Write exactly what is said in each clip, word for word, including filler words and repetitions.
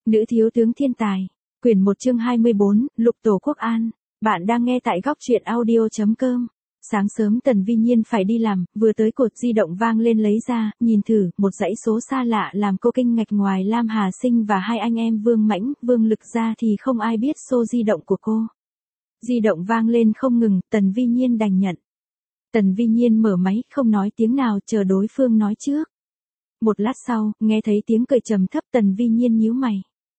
Nữ thiếu tướng thiên tài. Quyển một chương hai mươi bốn, Lục Tổ Quốc An. Bạn đang nghe tại góc truyện audio chấm com. Sáng sớm Tần Vi Nhiên phải đi làm, vừa tới cột di động vang lên lấy ra, nhìn thử, một dãy số xa lạ làm cô kinh ngạc. Ngoài Lam Hà Sinh và hai anh em Vương Mãnh, Vương Lực ra thì không ai biết số di động của cô. Di động vang lên không ngừng, Tần Vi Nhiên đành nhận. Tần Vi Nhiên mở máy, không nói tiếng nào, chờ đối phương nói trước. Một lát sau, nghe thấy tiếng cười trầm thấp, Tần Vi Nhiên nhíu mày.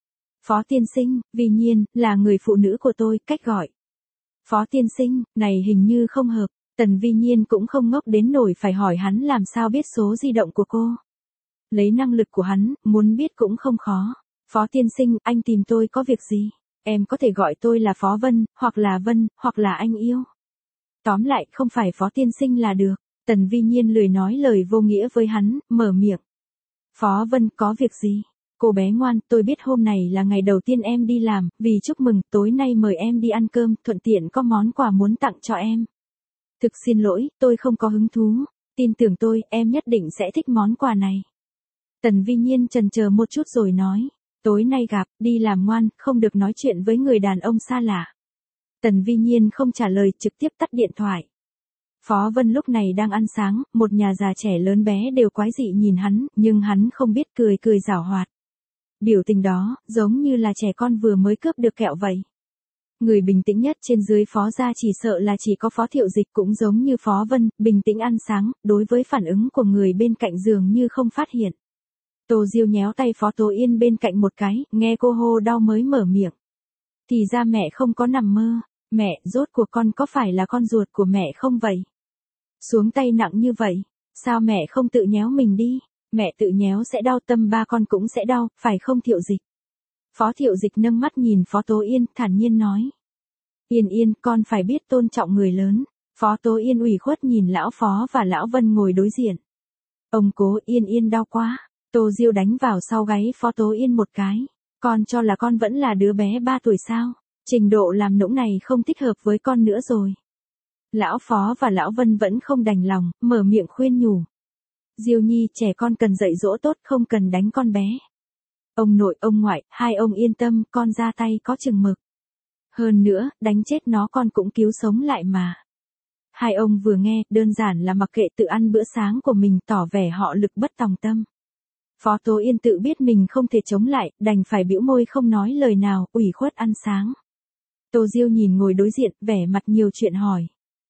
Phó tiên sinh, Vi Nhiên, là người phụ nữ của tôi, cách gọi. Phó tiên sinh, này hình như không hợp. Tần Vi Nhiên cũng không ngốc đến nổi phải hỏi hắn làm sao biết số di động của cô. Lấy năng lực của hắn, muốn biết cũng không khó. Phó tiên sinh, anh tìm tôi có việc gì? Em có thể gọi tôi là Phó Vân, hoặc là Vân, hoặc là anh yêu. Tóm lại, không phải Phó tiên sinh là được. Tần Vi Nhiên lười nói lời vô nghĩa với hắn, mở miệng. Phó Vân, có việc gì? Cô bé ngoan, tôi biết hôm này là ngày đầu tiên em đi làm, vì chúc mừng, tối nay mời em đi ăn cơm, thuận tiện có món quà muốn tặng cho em. Thực xin lỗi, tôi không có hứng thú. Tin tưởng tôi, em nhất định sẽ thích món quà này. Tần Vi Nhiên chần chờ một chút rồi nói. Tối nay gặp, đi làm ngoan, không được nói chuyện với người đàn ông xa lạ. Tần Vi Nhiên không trả lời, trực tiếp tắt điện thoại. Phó Vân lúc này đang ăn sáng, một nhà già trẻ lớn bé đều quái dị nhìn hắn, nhưng hắn không biết cười cười giảo hoạt. Biểu tình đó, giống như là trẻ con vừa mới cướp được kẹo vậy. Người bình tĩnh nhất trên dưới Phó gia chỉ sợ là chỉ có Phó Thiệu Dịch, cũng giống như Phó Vân, bình tĩnh ăn sáng, đối với phản ứng của người bên cạnh dường như không phát hiện. Tô Diêu nhéo tay Phó Tố Yên bên cạnh một cái, nghe cô hô đau mới mở miệng. Thì ra mẹ không có nằm mơ, mẹ, rốt cuộc con có phải là con ruột của mẹ không vậy? Xuống tay nặng như vậy, sao mẹ không tự nhéo mình đi? Mẹ tự nhéo sẽ đau, tâm ba con cũng sẽ đau, phải không Thiệu Dịch? Phó Thiệu Dịch nâng mắt nhìn Phó Tố Yên, thản nhiên nói. Yên Yên, con phải biết tôn trọng người lớn. Phó Tố Yên ủy khuất nhìn lão Phó và lão Vân ngồi đối diện. Ông cố, Yên Yên đau quá. Tô Diêu đánh vào sau gáy Phó Tố Yên một cái. Con cho là con vẫn là đứa bé ba tuổi sao? Trình độ làm nũng này không thích hợp với con nữa rồi. Lão Phó và lão Vân vẫn không đành lòng, mở miệng khuyên nhủ. Diêu Nhi, trẻ con cần dạy dỗ tốt, không cần đánh con bé. Ông nội, ông ngoại, hai ông yên tâm, con ra tay có chừng mực. Hơn nữa, đánh chết nó con cũng cứu sống lại mà. Hai ông vừa nghe, đơn giản là mặc kệ tự ăn bữa sáng của mình, tỏ vẻ họ lực bất tòng tâm. Phó Tố Yên tự biết mình không thể chống lại, đành phải bĩu môi không nói lời nào, ủy khuất ăn sáng. Tô Diêu nhìn ngồi đối diện, vẻ mặt nhiều chuyện hỏi.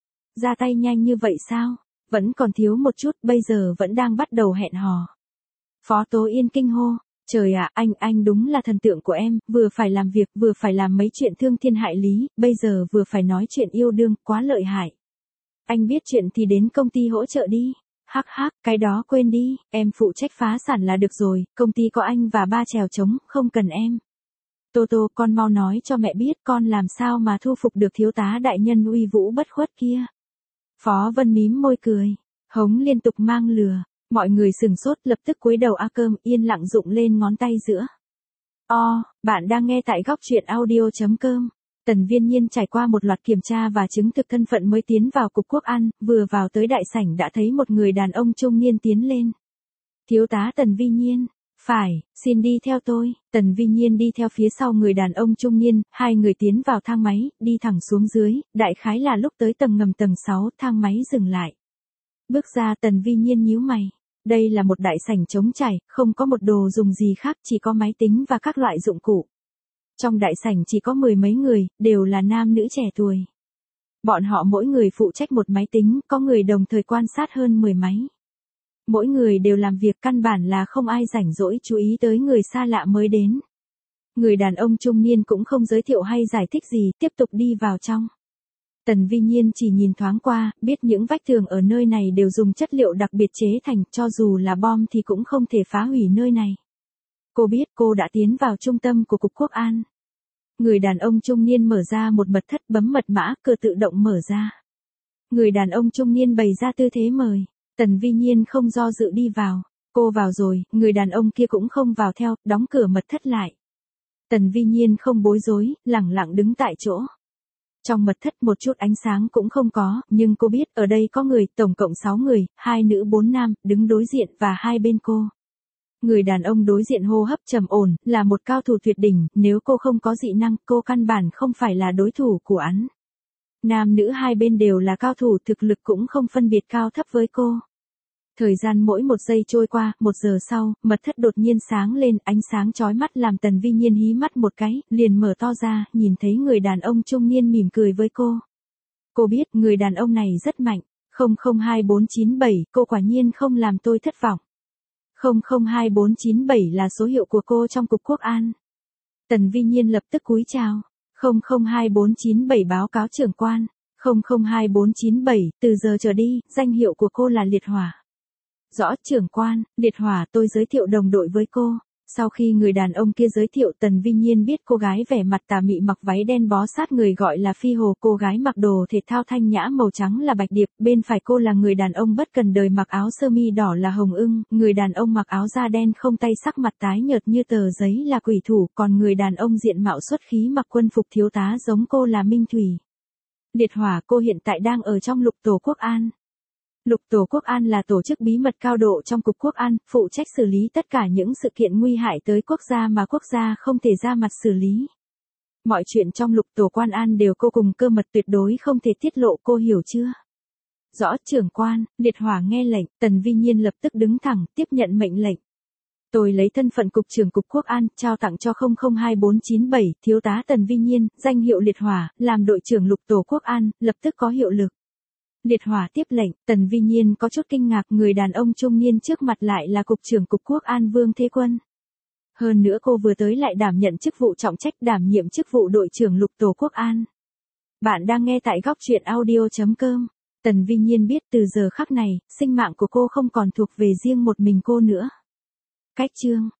Ra tay nhanh như vậy sao? Vẫn còn thiếu một chút, bây giờ vẫn đang bắt đầu hẹn hò. Phó Tố Yên kinh hô. Trời ạ, anh, anh đúng là thần tượng của em, vừa phải làm việc, vừa phải làm mấy chuyện thương thiên hại lý, bây giờ vừa phải nói chuyện yêu đương, quá lợi hại. Anh biết chuyện thì đến công ty hỗ trợ đi. Hắc hắc, cái đó quên đi, em phụ trách phá sản là được rồi, công ty có anh và ba chèo trống, không cần em. Tô Tô, con mau nói cho mẹ biết con làm sao mà thu phục được thiếu tá đại nhân uy vũ bất khuất kia. Phó Vân mím môi cười, hống liên tục mang lừa. Mọi người sừng sốt, lập tức cúi đầu a cơm, yên lặng rụng lên ngón tay giữa. O, bạn đang nghe tại góc truyện audio chấm com. Tần Vi Nhiên trải qua một loạt kiểm tra và chứng thực thân phận mới tiến vào Cục Quốc An, vừa vào tới đại sảnh đã thấy một người đàn ông trung niên tiến lên. Thiếu tá Tần Vi Nhiên. Phải, xin đi theo tôi. Tần Vi Nhiên đi theo phía sau người đàn ông trung niên, hai người tiến vào thang máy, đi thẳng xuống dưới, đại khái là lúc tới tầng ngầm tầng sáu, thang máy dừng lại. Bước ra, Tần Vi Nhiên nhíu mày. Đây là một đại sảnh trống trải, không có một đồ dùng gì khác, chỉ có máy tính và các loại dụng cụ. Trong đại sảnh chỉ có mười mấy người, đều là nam nữ trẻ tuổi. Bọn họ mỗi người phụ trách một máy tính, có người đồng thời quan sát hơn mười máy. Mỗi người đều làm việc, căn bản là không ai rảnh rỗi chú ý tới người xa lạ mới đến. Người đàn ông trung niên cũng không giới thiệu hay giải thích gì, tiếp tục đi vào trong. Tần Vi Nhiên chỉ nhìn thoáng qua, biết những vách tường ở nơi này đều dùng chất liệu đặc biệt chế thành, cho dù là bom thì cũng không thể phá hủy nơi này. Cô biết cô đã tiến vào trung tâm của Cục Quốc An. Người đàn ông trung niên mở ra một mật thất, bấm mật mã, cửa tự động mở ra. Người đàn ông trung niên bày ra tư thế mời. Tần Vi Nhiên không do dự đi vào. Cô vào rồi, người đàn ông kia cũng không vào theo, đóng cửa mật thất lại. Tần Vi Nhiên không bối rối, lẳng lặng đứng tại chỗ. Trong mật thất một chút ánh sáng cũng không có, nhưng cô biết ở đây có người, tổng cộng sáu người, hai nữ bốn nam, đứng đối diện và hai bên cô. Người đàn ông đối diện hô hấp trầm ổn, là một cao thủ tuyệt đỉnh, nếu cô không có dị năng, cô căn bản không phải là đối thủ của hắn. Nam nữ hai bên đều là cao thủ, thực lực cũng không phân biệt cao thấp với cô. Thời gian mỗi một giây trôi qua, một giờ sau, mật thất đột nhiên sáng lên, ánh sáng chói mắt làm Tần Vi Nhiên hí mắt một cái, liền mở to ra, nhìn thấy người đàn ông trung niên mỉm cười với cô. Cô biết, người đàn ông này rất mạnh. không không hai bốn chín bảy, cô quả nhiên không làm tôi thất vọng. không không hai bốn chín bảy là số hiệu của cô trong cục quốc an. Tần Vi Nhiên lập tức cúi chào. không không hai bốn chín bảy báo cáo trưởng quan. không không hai bốn chín bảy, từ giờ trở đi, danh hiệu của cô là Liệt Hỏa. Rõ trưởng quan, Liệt Hỏa, tôi giới thiệu đồng đội với cô. Sau khi người đàn ông kia giới thiệu, Tần Vi Nhiên biết cô gái vẻ mặt tà mị mặc váy đen bó sát người gọi là Phi Hồ, cô gái mặc đồ thể thao thanh nhã màu trắng là Bạch Điệp, bên phải cô là người đàn ông bất cần đời mặc áo sơ mi đỏ là Hồng Ưng, người đàn ông mặc áo da đen không tay sắc mặt tái nhợt như tờ giấy là Quỷ Thủ, còn người đàn ông diện mạo xuất khí mặc quân phục thiếu tá giống cô là Minh Thủy. Liệt Hỏa, cô hiện tại đang ở trong Lục Tổ Quốc An. Lục Tổ Quốc An là tổ chức bí mật cao độ trong Cục Quốc An, phụ trách xử lý tất cả những sự kiện nguy hại tới quốc gia mà quốc gia không thể ra mặt xử lý. Mọi chuyện trong Lục Tổ Quan An đều cô cùng cơ mật tuyệt đối không thể tiết lộ, cô hiểu chưa? Rõ trưởng quan, Liệt Hỏa nghe lệnh, Tần Vi Nhiên lập tức đứng thẳng, tiếp nhận mệnh lệnh. Tôi lấy thân phận Cục trưởng Cục Quốc An, trao tặng cho không không hai bốn chín bảy, thiếu tá Tần Vi Nhiên, danh hiệu Liệt Hỏa, làm đội trưởng Lục Tổ Quốc An, lập tức có hiệu lực. Liệt Hỏa tiếp lệnh, Tần Vi Nhiên có chút kinh ngạc, người đàn ông trung niên trước mặt lại là Cục trưởng Cục Quốc An Vương Thế Quân. Hơn nữa cô vừa tới lại đảm nhận chức vụ trọng trách, đảm nhiệm chức vụ đội trưởng Lục Tổ Quốc An. Bạn đang nghe tại góc truyện audio chấm com. Tần Vi Nhiên biết từ giờ khắc này, sinh mạng của cô không còn thuộc về riêng một mình cô nữa. Cách chương